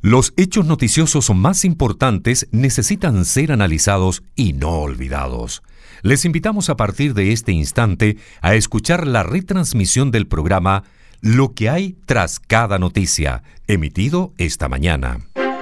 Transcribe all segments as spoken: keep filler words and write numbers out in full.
Los hechos noticiosos más importantes necesitan ser analizados y no olvidados. Les invitamos a partir de este instante a escuchar la retransmisión del programa Lo que hay tras cada noticia, emitido esta mañana.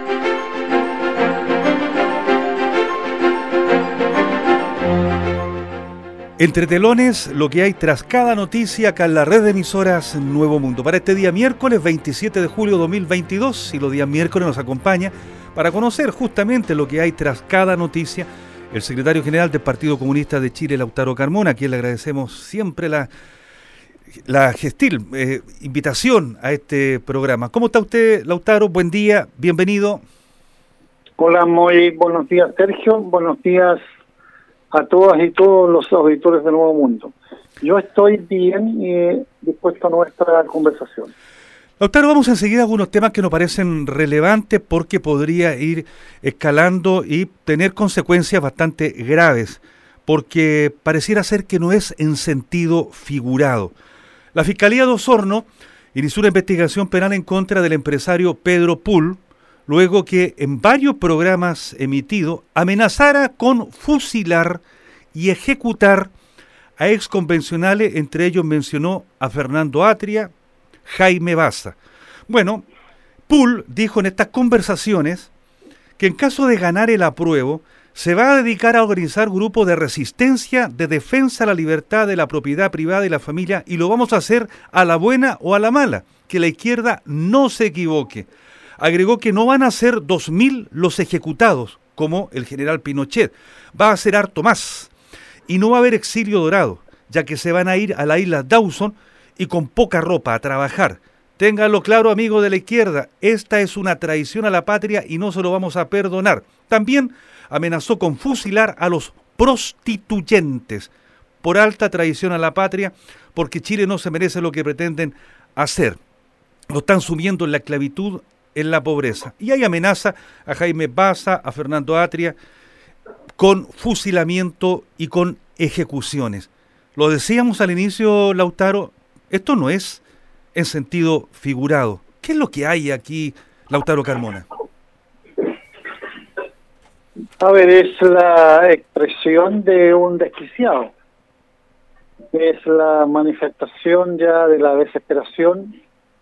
Entre telones, lo que hay tras cada noticia acá en la red de emisoras Nuevo Mundo. Para este día miércoles veintisiete de julio de dos mil veintidós, y los días miércoles nos acompaña para conocer justamente lo que hay tras cada noticia el secretario general del Partido Comunista de Chile, Lautaro Carmona, a quien le agradecemos siempre la, la gentil eh, invitación a este programa. ¿Cómo está usted, Lautaro? Buen día, bienvenido. Hola, muy buenos días, Sergio. Buenos días a todas y todos los auditores de Nuevo Mundo. Yo estoy bien y dispuesto a nuestra conversación. Lautaro, vamos a seguir algunos temas que nos parecen relevantes porque podría ir escalando y tener consecuencias bastante graves, porque pareciera ser que no es en sentido figurado. La Fiscalía de Osorno inició una investigación penal en contra del empresario Pedro Pull, luego que en varios programas emitidos amenazara con fusilar y ejecutar a exconvencionales, entre ellos mencionó a Fernando Atria, Jaime Baza. Bueno, Pull dijo en estas conversaciones que en caso de ganar el apruebo, se va a dedicar a organizar grupos de resistencia, de defensa a la libertad de la propiedad privada y la familia, y lo vamos a hacer a la buena o a la mala, que la izquierda no se equivoque. Agregó que no van a ser dos mil los ejecutados, como el general Pinochet. Va a ser harto más. Y no va a haber exilio dorado, ya que se van a ir a la isla Dawson y con poca ropa a trabajar. Ténganlo claro, amigos de la izquierda, esta es una traición a la patria y no se lo vamos a perdonar. También amenazó con fusilar a los prostituyentes por alta traición a la patria, porque Chile no se merece lo que pretenden hacer. Lo están sumiendo en la esclavitud, en la pobreza. Y hay amenaza a Jaime Baza, a Fernando Atria, con fusilamiento y con ejecuciones. Lo decíamos al inicio, Lautaro, esto no es en sentido figurado. ¿Qué es lo que hay aquí, Lautaro Carmona? A ver, es la expresión de un desquiciado. Es la manifestación ya de la desesperación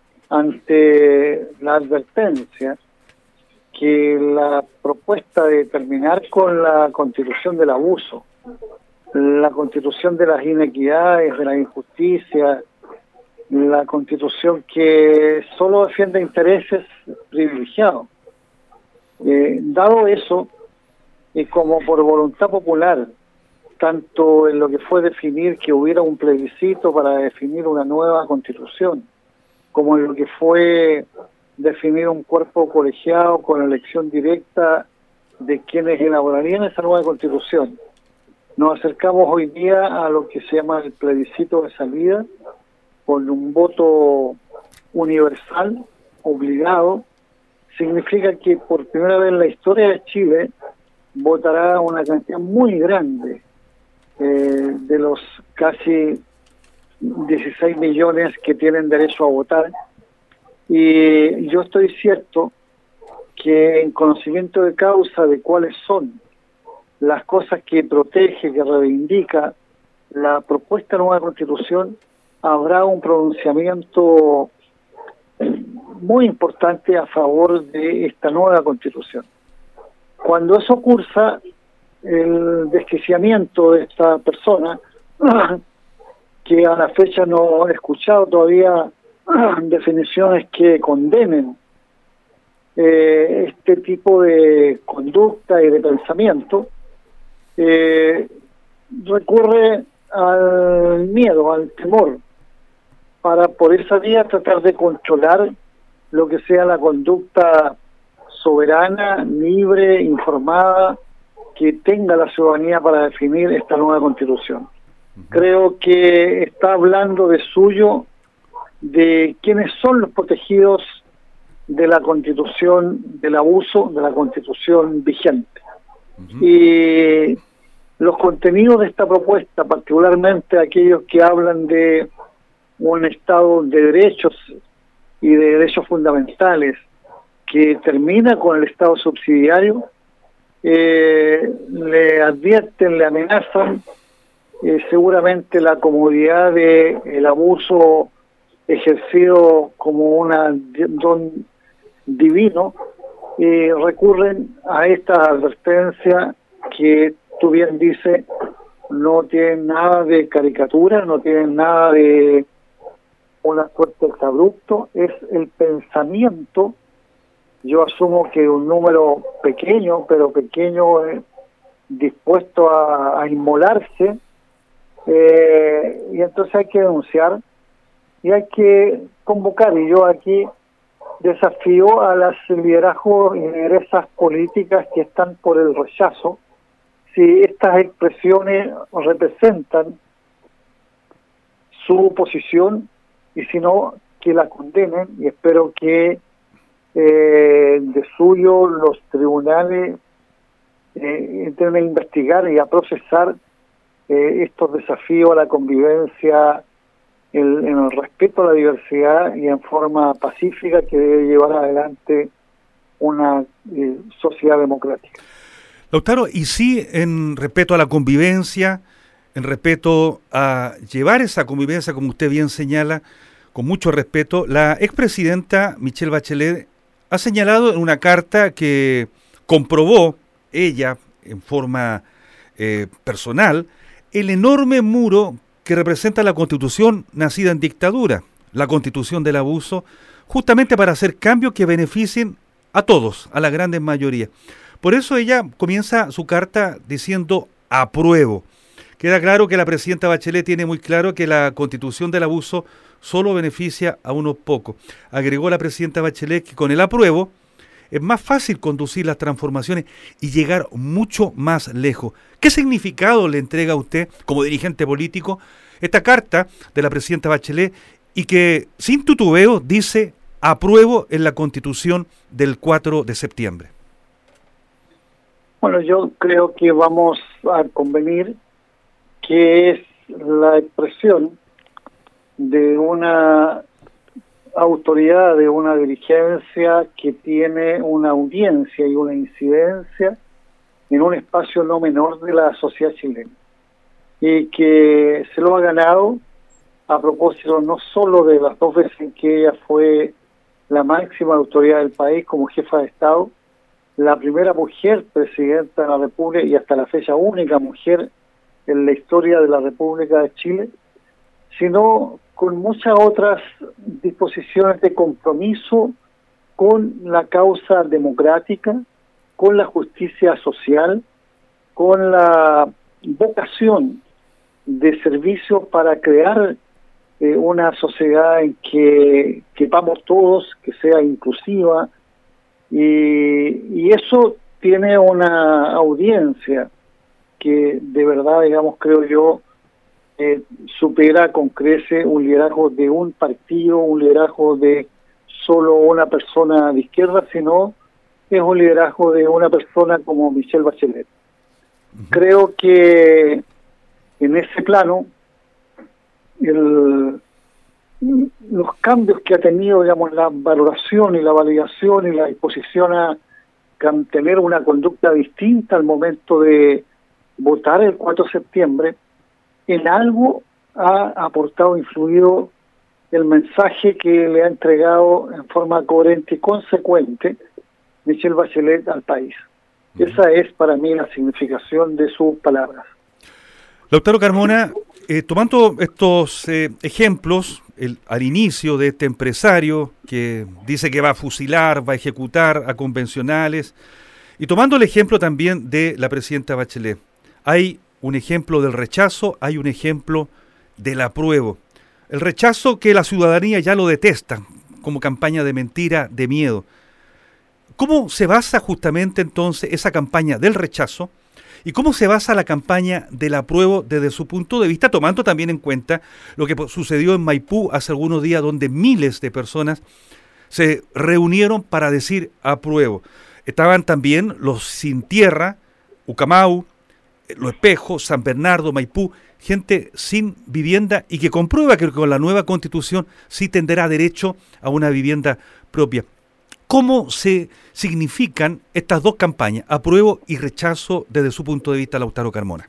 ante la advertencia que la propuesta de terminar con la constitución del abuso, la constitución de las inequidades, de la injusticia, la constitución que solo defiende intereses privilegiados. Eh, dado eso, y como por voluntad popular, tanto en lo que fue definir que hubiera un plebiscito para definir una nueva constitución, como en lo que fue definir un cuerpo colegiado con elección directa de quienes elaborarían esa nueva constitución. Nos acercamos hoy día a lo que se llama el plebiscito de salida, con un voto universal, obligado. Significa que por primera vez en la historia de Chile votará una cantidad muy grande eh, de los casi dieciséis millones que tienen derecho a votar, y yo estoy cierto que en conocimiento de causa de cuáles son las cosas que protege, que reivindica la propuesta de nueva constitución, habrá un pronunciamiento muy importante a favor de esta nueva constitución. Cuando eso ocurra, el desquiciamiento de esta persona que a la fecha no he escuchado todavía definiciones que condenen eh, este tipo de conducta y de pensamiento, eh, recurre al miedo, al temor, para por esa vía tratar de controlar lo que sea la conducta soberana, libre, informada, que tenga la ciudadanía para definir esta nueva constitución. Creo que está hablando de suyo, de quiénes son los protegidos de la constitución, del abuso de la constitución vigente. Uh-huh. Y los contenidos de esta propuesta, particularmente aquellos que hablan de un Estado de derechos y de derechos fundamentales, que termina con el Estado subsidiario, eh, le advierten, le amenazan eh, seguramente la comodidad de el abuso ejercido como un don divino, y recurren a estas advertencias que tú bien dices no tienen nada de caricatura, no tienen nada de una suerte de exabrupto, es el pensamiento. Yo asumo que un número pequeño, pero pequeño, eh, dispuesto a, a inmolarse, eh, y entonces hay que denunciar y hay que convocar, y yo aquí desafío a las liderazgos y lideresas políticas que están por el rechazo, si estas expresiones representan su posición, y si no, que la condenen, y espero que eh, de suyo los tribunales eh, entren a investigar y a procesar eh, estos desafíos a la convivencia en, en el respeto a la diversidad y en forma pacífica que debe llevar adelante una eh, sociedad democrática. Lautaro, y sí, en respeto a la convivencia, en respeto a llevar esa convivencia, como usted bien señala, con mucho respeto, la expresidenta Michelle Bachelet ha señalado en una carta que comprobó ella en forma eh, personal el enorme muro que representa la Constitución nacida en dictadura, la Constitución del abuso, justamente para hacer cambios que beneficien a todos, a la gran mayoría. Por eso ella comienza su carta diciendo apruebo. Queda claro que la presidenta Bachelet tiene muy claro que la Constitución del abuso solo beneficia a unos pocos. Agregó la presidenta Bachelet que con el apruebo es más fácil conducir las transformaciones y llegar mucho más lejos. ¿Qué significado le entrega a usted, como dirigente político, esta carta de la presidenta Bachelet y que, sin tutubeo, dice apruebo en la Constitución del cuatro de septiembre? Bueno, yo creo que vamos a convenir que es la expresión de una autoridad, de una dirigencia que tiene una audiencia y una incidencia en un espacio no menor de la sociedad chilena, y que se lo ha ganado a propósito no solo de las dos veces en que ella fue la máxima autoridad del país como jefa de Estado, la primera mujer presidenta de la República y hasta la fecha única mujer en la historia de la República de Chile, sino con muchas otras disposiciones de compromiso con la causa democrática, con la justicia social, con la vocación de servicio para crear eh, una sociedad en que quepamos todos, que sea inclusiva, y, y eso tiene una audiencia que de verdad, digamos, creo yo, eh, supera con crece un liderazgo de un partido, un liderazgo de solo una persona de izquierda, sino es un liderazgo de una persona como Michelle Bachelet. Uh-huh. Creo que en ese plano el, los cambios que ha tenido, digamos, la valoración y la validación y la disposición a tener una conducta distinta al momento de votar el cuatro de septiembre, en algo ha aportado, influido el mensaje que le ha entregado en forma coherente y consecuente Michelle Bachelet al país. Uh-huh. Esa es para mí la significación de sus palabras. Lautaro Carmona, eh, tomando estos eh, ejemplos, el, al inicio de este empresario que dice que va a fusilar, va a ejecutar a convencionales, y tomando el ejemplo también de la presidenta Bachelet, hay un ejemplo del rechazo, hay un ejemplo del apruebo. El rechazo que la ciudadanía ya lo detesta como campaña de mentira, de miedo. ¿Cómo se basa justamente entonces esa campaña del rechazo y cómo se basa la campaña del apruebo desde su punto de vista, tomando también en cuenta lo que sucedió en Maipú hace algunos días, donde miles de personas se reunieron para decir apruebo? Estaban también los sin tierra, Ucamau, Los Espejos, San Bernardo, Maipú, gente sin vivienda y que comprueba que con la nueva Constitución sí tendrá derecho a una vivienda propia. ¿Cómo se significan estas dos campañas, apruebo y rechazo, desde su punto de vista, Lautaro Carmona?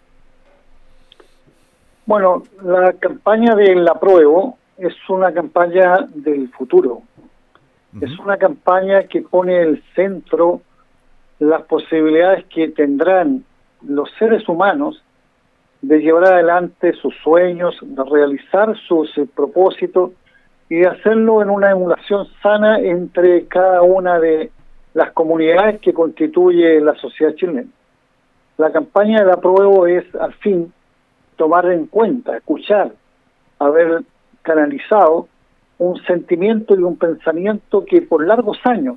Bueno, la campaña del apruebo es una campaña del futuro. Uh-huh. Es una campaña que pone en el centro las posibilidades que tendrán los seres humanos de llevar adelante sus sueños, de realizar sus eh, propósitos y de hacerlo en una emulación sana entre cada una de las comunidades que constituye la sociedad chilena. La campaña del apruebo es, al fin, tomar en cuenta, escuchar, haber canalizado un sentimiento y un pensamiento que por largos años,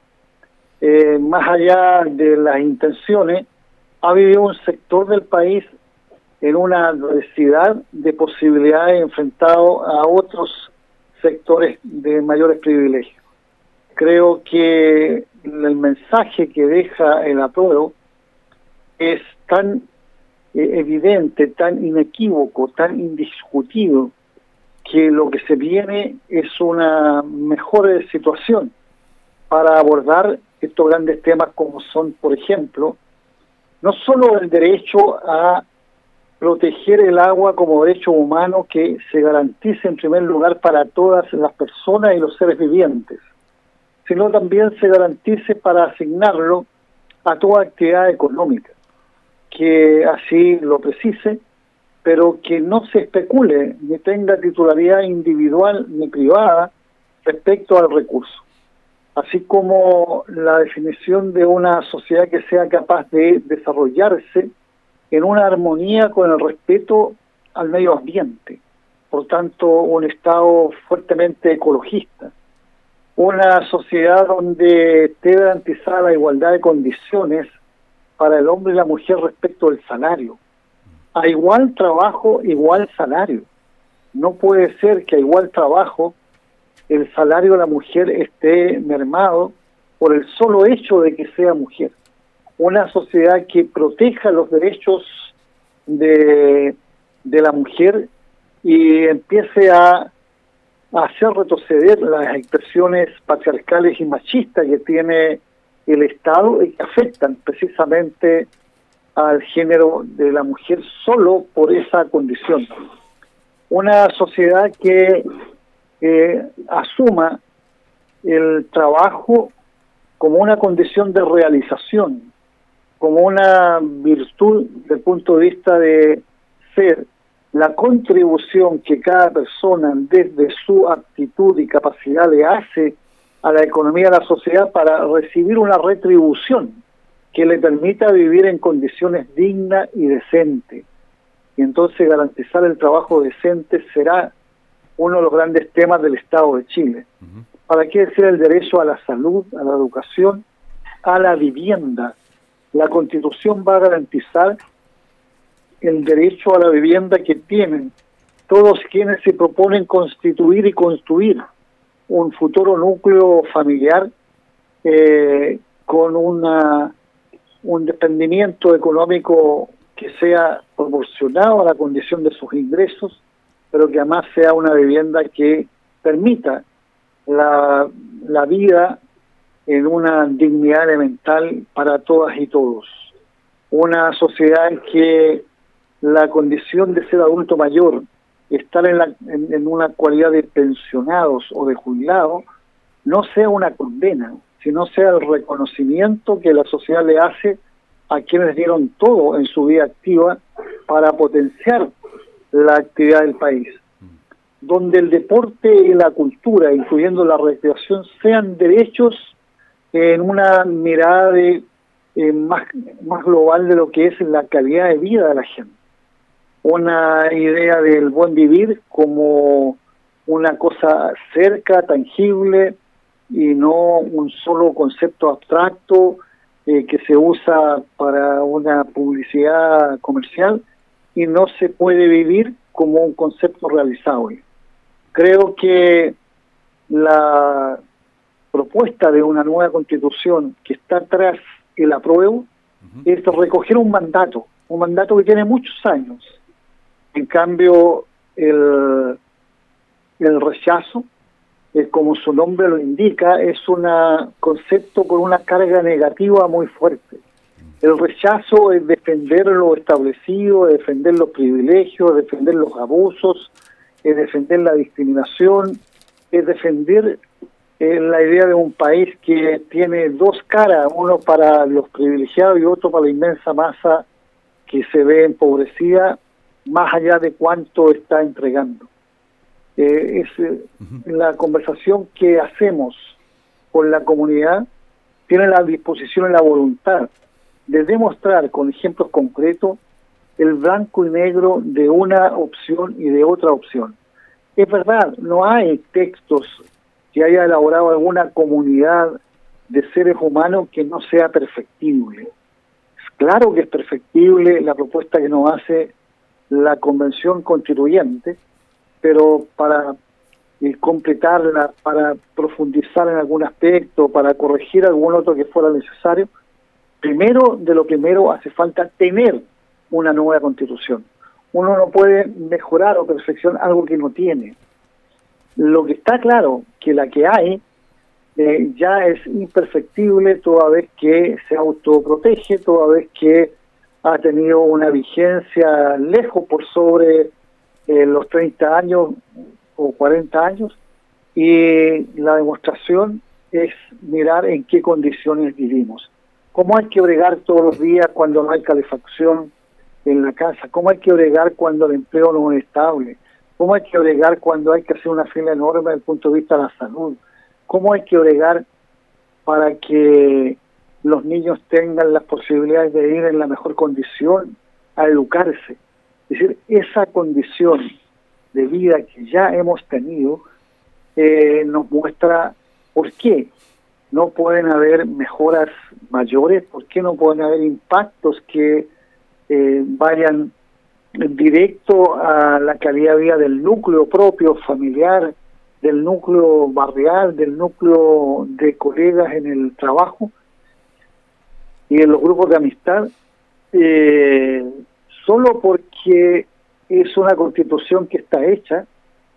eh, más allá de las intenciones, ha vivido un sector del país en una adversidad de posibilidades enfrentado a otros sectores de mayores privilegios. Creo que el mensaje que deja el apruebo es tan eh, evidente, tan inequívoco, tan indiscutido, que lo que se viene es una mejor situación para abordar estos grandes temas como son, por ejemplo, no solo el derecho a proteger el agua como derecho humano que se garantice en primer lugar para todas las personas y los seres vivientes, sino también se garantice para asignarlo a toda actividad económica, que así lo precise, pero que no se especule ni tenga titularidad individual ni privada respecto al recurso. Así como la definición de una sociedad que sea capaz de desarrollarse en una armonía con el respeto al medio ambiente, por tanto un Estado fuertemente ecologista, una sociedad donde esté garantizada la igualdad de condiciones para el hombre y la mujer respecto del salario. A igual trabajo, igual salario. No puede ser que a igual trabajo el salario de la mujer esté mermado por el solo hecho de que sea mujer. Una sociedad que proteja los derechos de, de la mujer y empiece a, a hacer retroceder las expresiones patriarcales y machistas que tiene el Estado y que afectan precisamente al género de la mujer solo por esa condición. Una sociedad que eh, asuma el trabajo como una condición de realización, como una virtud desde el punto de vista de ser la contribución que cada persona desde su aptitud y capacidad le hace a la economía de la sociedad para recibir una retribución que le permita vivir en condiciones dignas y decentes. Y entonces garantizar el trabajo decente será uno de los grandes temas del Estado de Chile. Uh-huh. ¿Para qué decir el derecho a la salud, a la educación, a la vivienda? La Constitución va a garantizar el derecho a la vivienda que tienen todos quienes se proponen constituir y construir un futuro núcleo familiar eh, con una un desprendimiento económico que sea proporcionado a la condición de sus ingresos, pero que además sea una vivienda que permita la, la vida en una dignidad elemental para todas y todos. Una sociedad en que la condición de ser adulto mayor, estar en, la, en, en una cualidad de pensionados o de jubilados, no sea una condena, sino sea el reconocimiento que la sociedad le hace a quienes dieron todo en su vida activa para potenciar la actividad del país. Donde el deporte y la cultura, incluyendo la recreación, sean derechos en una mirada de, eh, más, más global de lo que es la calidad de vida de la gente. Una idea del buen vivir como una cosa cerca, tangible, y no un solo concepto abstracto eh, que se usa para una publicidad comercial y no se puede vivir como un concepto realizable. Creo que la propuesta de una nueva constitución que está tras el apruebo uh-huh. es recoger un mandato, un mandato que tiene muchos años. En cambio, el, el rechazo eh, como su nombre lo indica, es un concepto con una carga negativa muy fuerte. El rechazo es defender lo establecido, es defender los privilegios, es defender los abusos, es defender la discriminación, es defender eh, la idea de un país que tiene dos caras, uno para los privilegiados y otro para la inmensa masa que se ve empobrecida, más allá de cuánto está entregando. Eh, es eh, uh-huh. La conversación que hacemos con la comunidad tiene la disposición y la voluntad de demostrar con ejemplos concretos el blanco y negro de una opción y de otra opción. Es verdad, no hay textos que haya elaborado alguna comunidad de seres humanos que no sea perfectible. Claro que es perfectible la propuesta que nos hace la Convención Constituyente, pero para eh, completarla, para profundizar en algún aspecto, para corregir algún otro que fuera necesario, primero de lo primero hace falta tener una nueva Constitución. Uno no puede mejorar o perfeccionar algo que no tiene. Lo que está claro, que la que hay eh, ya es imperfectible toda vez que se autoprotege, toda vez que ha tenido una vigencia lejos por sobre eh, los treinta años o cuarenta años, y la demostración es mirar en qué condiciones vivimos. ¿Cómo hay que bregar todos los días cuando no hay calefacción en la casa? ¿Cómo hay que bregar cuando el empleo no es estable? ¿Cómo hay que bregar cuando hay que hacer una fila enorme desde el punto de vista de la salud? ¿Cómo hay que bregar para que los niños tengan las posibilidades de ir en la mejor condición a educarse? Es decir, esa condición de vida que ya hemos tenido eh, nos muestra por qué no pueden haber mejoras mayores, por qué no pueden haber impactos que eh, vayan directo a la calidad de vida del núcleo propio, familiar, del núcleo barrial, del núcleo de colegas en el trabajo y en los grupos de amistad, eh, solo porque es una constitución que está hecha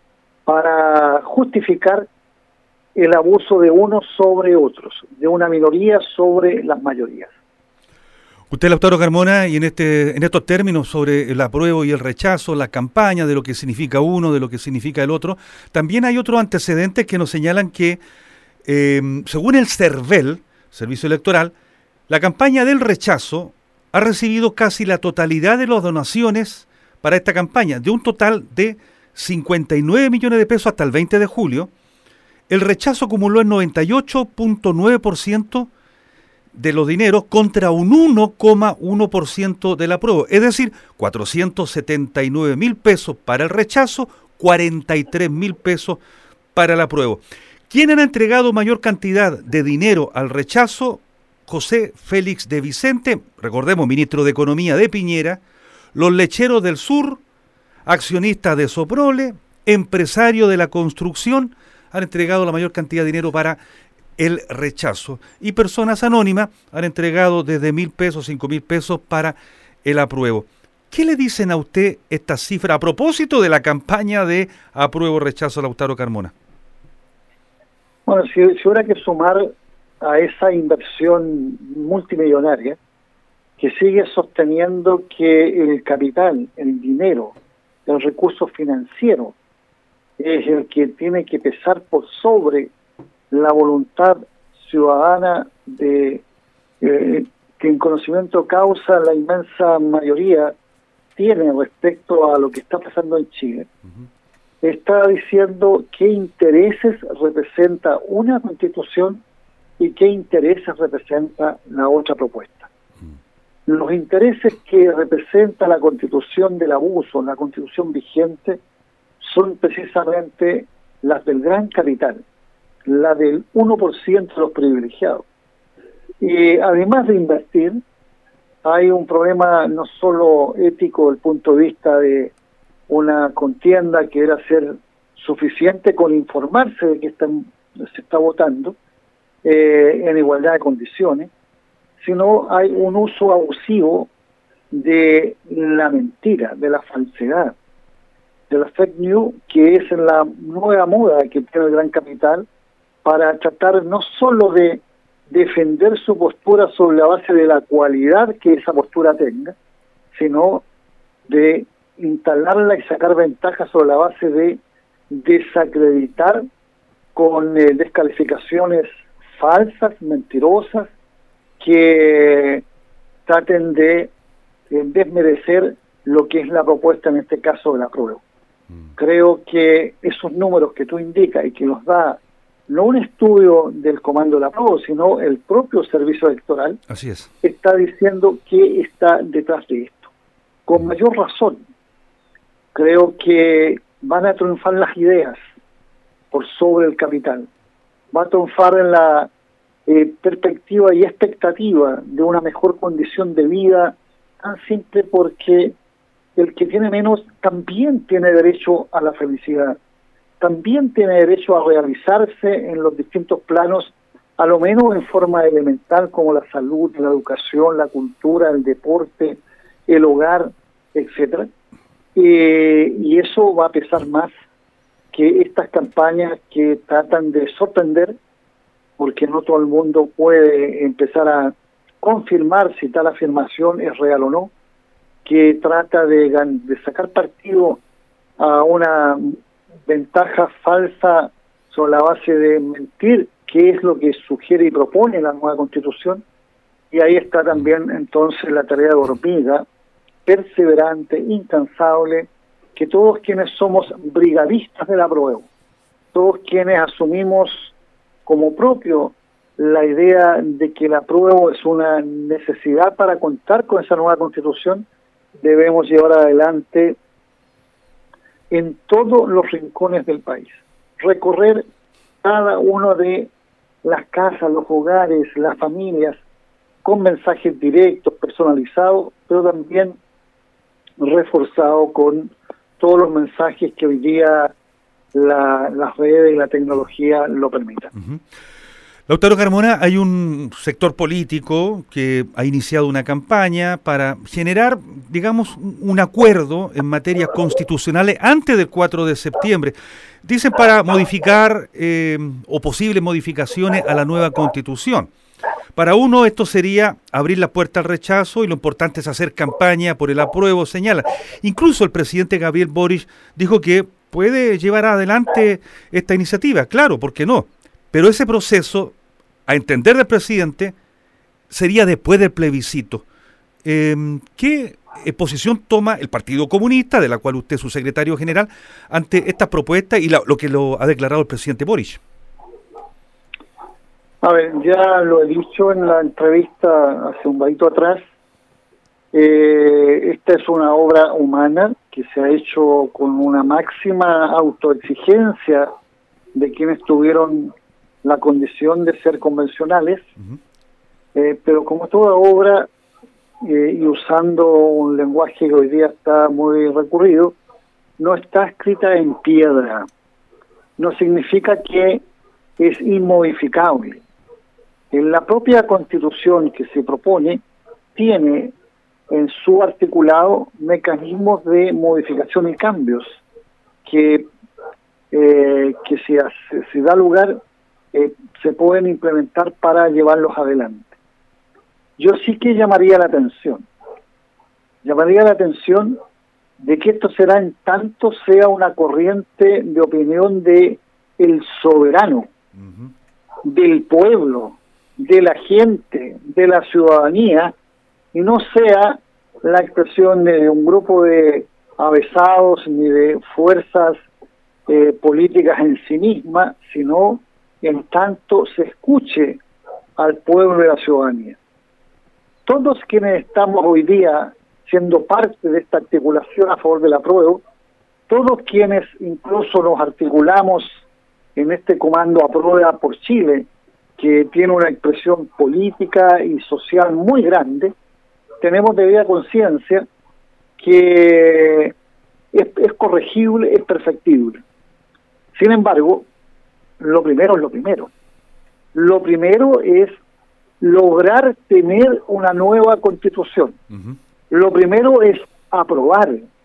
para justificar el abuso de unos sobre otros, de una minoría sobre las mayorías. Usted, Lautaro Carmona, y en este en estos términos sobre el apruebo y el rechazo, la campaña, de lo que significa uno, de lo que significa el otro, también hay otros antecedentes que nos señalan que, eh, según el CERVEL, Servicio Electoral, la campaña del rechazo ha recibido casi la totalidad de las donaciones para esta campaña, de un total de cincuenta y nueve millones de pesos hasta el veinte de julio. El rechazo acumuló el noventa y ocho punto nueve por ciento de los dineros contra un uno coma uno por ciento del apruebo, es decir, cuatrocientos setenta y nueve mil pesos para el rechazo, cuarenta y tres mil pesos para el apruebo. ¿Quién ha entregado mayor cantidad de dinero al rechazo? José Félix de Vicente, recordemos, ministro de Economía de Piñera, los lecheros del sur, accionistas de Soprole, empresarios de la construcción, han entregado la mayor cantidad de dinero para el rechazo, y personas anónimas han entregado desde mil pesos, cinco mil pesos para el apruebo. ¿Qué le dicen a usted estas cifras a propósito de la campaña de apruebo-rechazo, Lautaro Carmona? Bueno, si, si hubiera que sumar a esa inversión multimillonaria que sigue sosteniendo que el capital, el dinero, el recurso financiero es el que tiene que pesar por sobre la voluntad ciudadana de eh, que en conocimiento causa la inmensa mayoría tiene respecto a lo que está pasando en Chile, uh-huh. Está diciendo qué intereses representa una constitución y qué intereses representa la otra propuesta. Uh-huh. Los intereses que representa la constitución del abuso, la constitución vigente, son precisamente las del gran capital, la del uno por ciento de los privilegiados. Y además de invertir, hay un problema no solo ético desde el punto de vista de una contienda que era ser suficiente con informarse de que están, se está votando eh, en igualdad de condiciones, sino hay un uso abusivo de la mentira, de la falsedad. de la fake news, que es la nueva moda que tiene el Gran Capital, para tratar no solo de defender su postura sobre la base de la cualidad que esa postura tenga, sino de instalarla y sacar ventaja sobre la base de desacreditar con eh, descalificaciones falsas, mentirosas, que traten de eh, desmerecer lo que es la propuesta, en este caso de la prueba. Mm. Creo que esos números que tú indicas y que nos da no un estudio del Comando de la Prueba, sino el propio Servicio Electoral, así es, está diciendo que está detrás de esto. Con mayor razón, creo que van a triunfar las ideas por sobre el capital. Va a triunfar en la eh, perspectiva y expectativa de una mejor condición de vida, tan simple porque el que tiene menos también tiene derecho a la felicidad, también tiene derecho a realizarse en los distintos planos, a lo menos en forma elemental, como la salud, la educación, la cultura, el deporte, el hogar, etcétera. Eh, y eso va a pesar más que estas campañas que tratan de sorprender, porque no todo el mundo puede empezar a confirmar si tal afirmación es real o no, que trata de, de sacar partido a una ventaja falsa sobre la base de mentir qué es lo que sugiere y propone la nueva Constitución. Y ahí está también entonces la tarea de hormiga, perseverante, incansable, que todos quienes somos brigadistas de la prueba, todos quienes asumimos como propio la idea de que la prueba es una necesidad para contar con esa nueva Constitución, debemos llevar adelante en todos los rincones del país, recorrer cada uno de las casas, los hogares, las familias, con mensajes directos, personalizados, pero también reforzado con todos los mensajes que hoy día la, las redes y la tecnología lo permitan. Uh-huh. Lautaro Carmona, hay un sector político que ha iniciado una campaña para generar, digamos, un acuerdo en materias constitucionales antes del cuatro de septiembre. Dicen para modificar eh, o posibles modificaciones a la nueva Constitución. Para uno esto sería abrir la puerta al rechazo y lo importante es hacer campaña por el apruebo, señala. Incluso el presidente Gabriel Boric dijo que puede llevar adelante esta iniciativa, claro, ¿por qué no? Pero ese proceso, a entender del presidente, sería después del plebiscito. Eh, ¿Qué posición toma el Partido Comunista, de la cual usted es su secretario general, ante estas propuestas y la, lo que lo ha declarado el presidente Boric? A ver, ya lo he dicho en la entrevista hace un ratito atrás, eh, esta es una obra humana que se ha hecho con una máxima autoexigencia de quienes tuvieron la condición de ser convencionales, uh-huh. eh, pero como toda obra, eh, y usando un lenguaje que hoy día está muy recurrido, no está escrita en piedra, no significa que es inmodificable. En la propia Constitución que se propone tiene en su articulado mecanismos de modificación y cambios que, eh, que si, hace, si da lugar eh, se pueden implementar para llevarlos adelante. Yo sí que llamaría la atención, llamaría la atención de que esto será en tanto sea una corriente de opinión de el soberano, uh-huh. del pueblo, de la gente, de la ciudadanía, y no sea la expresión de un grupo de avesados ni de fuerzas eh, políticas en sí mismas, sino en tanto se escuche al pueblo y la ciudadanía. Todos quienes estamos hoy día siendo parte de esta articulación a favor del apruebo, todos quienes incluso nos articulamos en este comando Aprueba por Chile, que tiene una expresión política y social muy grande, tenemos debida conciencia que es, es corregible, es perfectible. Sin embargo, lo primero es lo primero. Lo primero es lograr tener una nueva Constitución. Uh-huh. Lo primero es aprobar.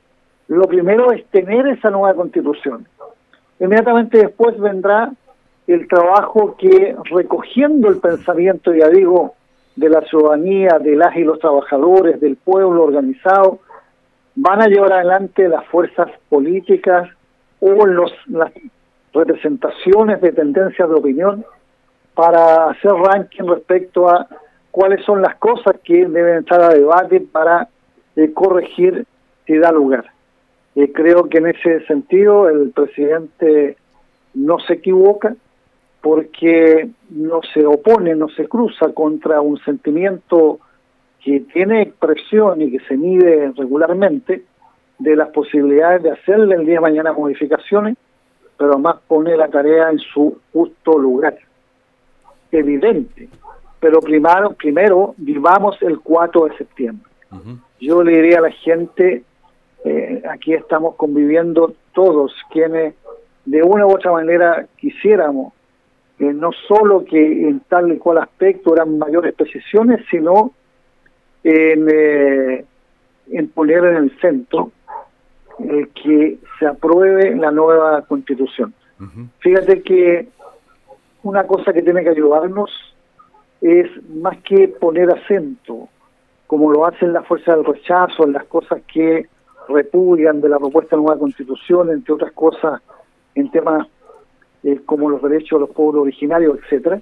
lo primero es tener esa nueva constitución. Inmediatamente después vendrá el trabajo que, recogiendo el pensamiento, ya digo, de la ciudadanía, de las y los trabajadores, del pueblo organizado, van a llevar adelante las fuerzas políticas o los, las representaciones de tendencias de opinión para hacer ranking respecto a cuáles son las cosas que deben estar a debate para eh, corregir si da lugar. Eh, creo que en ese sentido el presidente no se equivoca, porque no se opone, no se cruza contra un sentimiento que tiene expresión y que se mide regularmente de las posibilidades de hacerle el día de mañana modificaciones, pero más pone la tarea en su justo lugar. Evidente, pero primero, primero vivamos el cuatro de septiembre. Uh-huh. Yo le diría a la gente, eh, aquí estamos conviviendo todos quienes de una u otra manera quisiéramos Eh, no solo que en tal y cual aspecto eran mayores precisiones, sino en, eh, en poner en el centro eh, que se apruebe la nueva Constitución. Uh-huh. Fíjate que una cosa que tiene que ayudarnos es, más que poner acento, como lo hacen las fuerzas del rechazo, en las cosas que repudian de la propuesta de nueva Constitución, entre otras cosas, en temas Eh, como los derechos de los pueblos originarios, etcétera,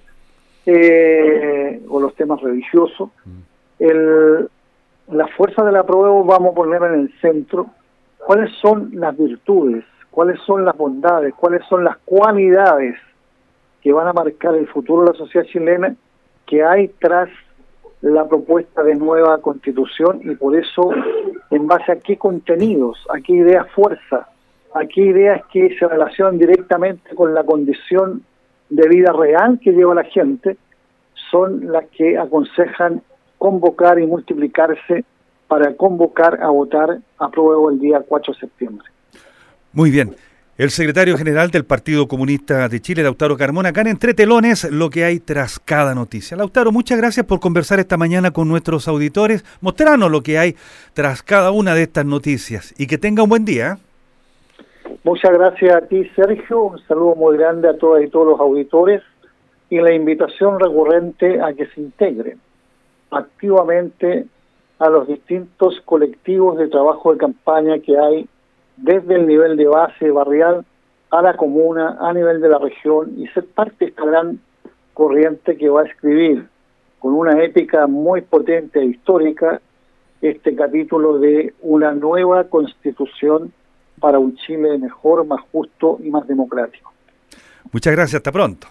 eh, o los temas religiosos. El, la fuerza del apruebo vamos a poner en el centro cuáles son las virtudes, cuáles son las bondades, cuáles son las cualidades que van a marcar el futuro de la sociedad chilena que hay tras la propuesta de nueva Constitución, y por eso, en base a qué contenidos, a qué ideas fuerza, aquí ideas que se relacionan directamente con la condición de vida real que lleva la gente, son las que aconsejan convocar y multiplicarse para convocar a votar apruebo el día cuatro de septiembre. Muy bien. El secretario general del Partido Comunista de Chile, Lautaro Carmona, acá en Entre Telones, lo que hay tras cada noticia. Lautaro, muchas gracias por conversar esta mañana con nuestros auditores, mostrarnos lo que hay tras cada una de estas noticias, y que tenga un buen día. Muchas gracias a ti, Sergio. Un saludo muy grande a todas y todos los auditores, y la invitación recurrente a que se integren activamente a los distintos colectivos de trabajo de campaña que hay desde el nivel de base barrial a la comuna, a nivel de la región, y ser parte de esta gran corriente que va a escribir con una épica muy potente e histórica este capítulo de una nueva Constitución para un Chile mejor, más justo y más democrático. Muchas gracias, hasta pronto.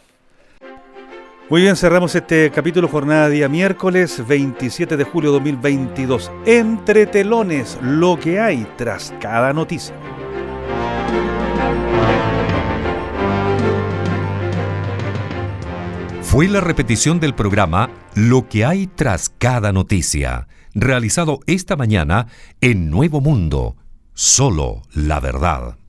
Muy bien, cerramos este capítulo, jornada día miércoles veintisiete de julio de dos mil veintidós. Entre Telones, lo que hay tras cada noticia. Fue la repetición del programa Lo que hay tras cada noticia, realizado esta mañana en Nuevo Mundo. Solo la verdad.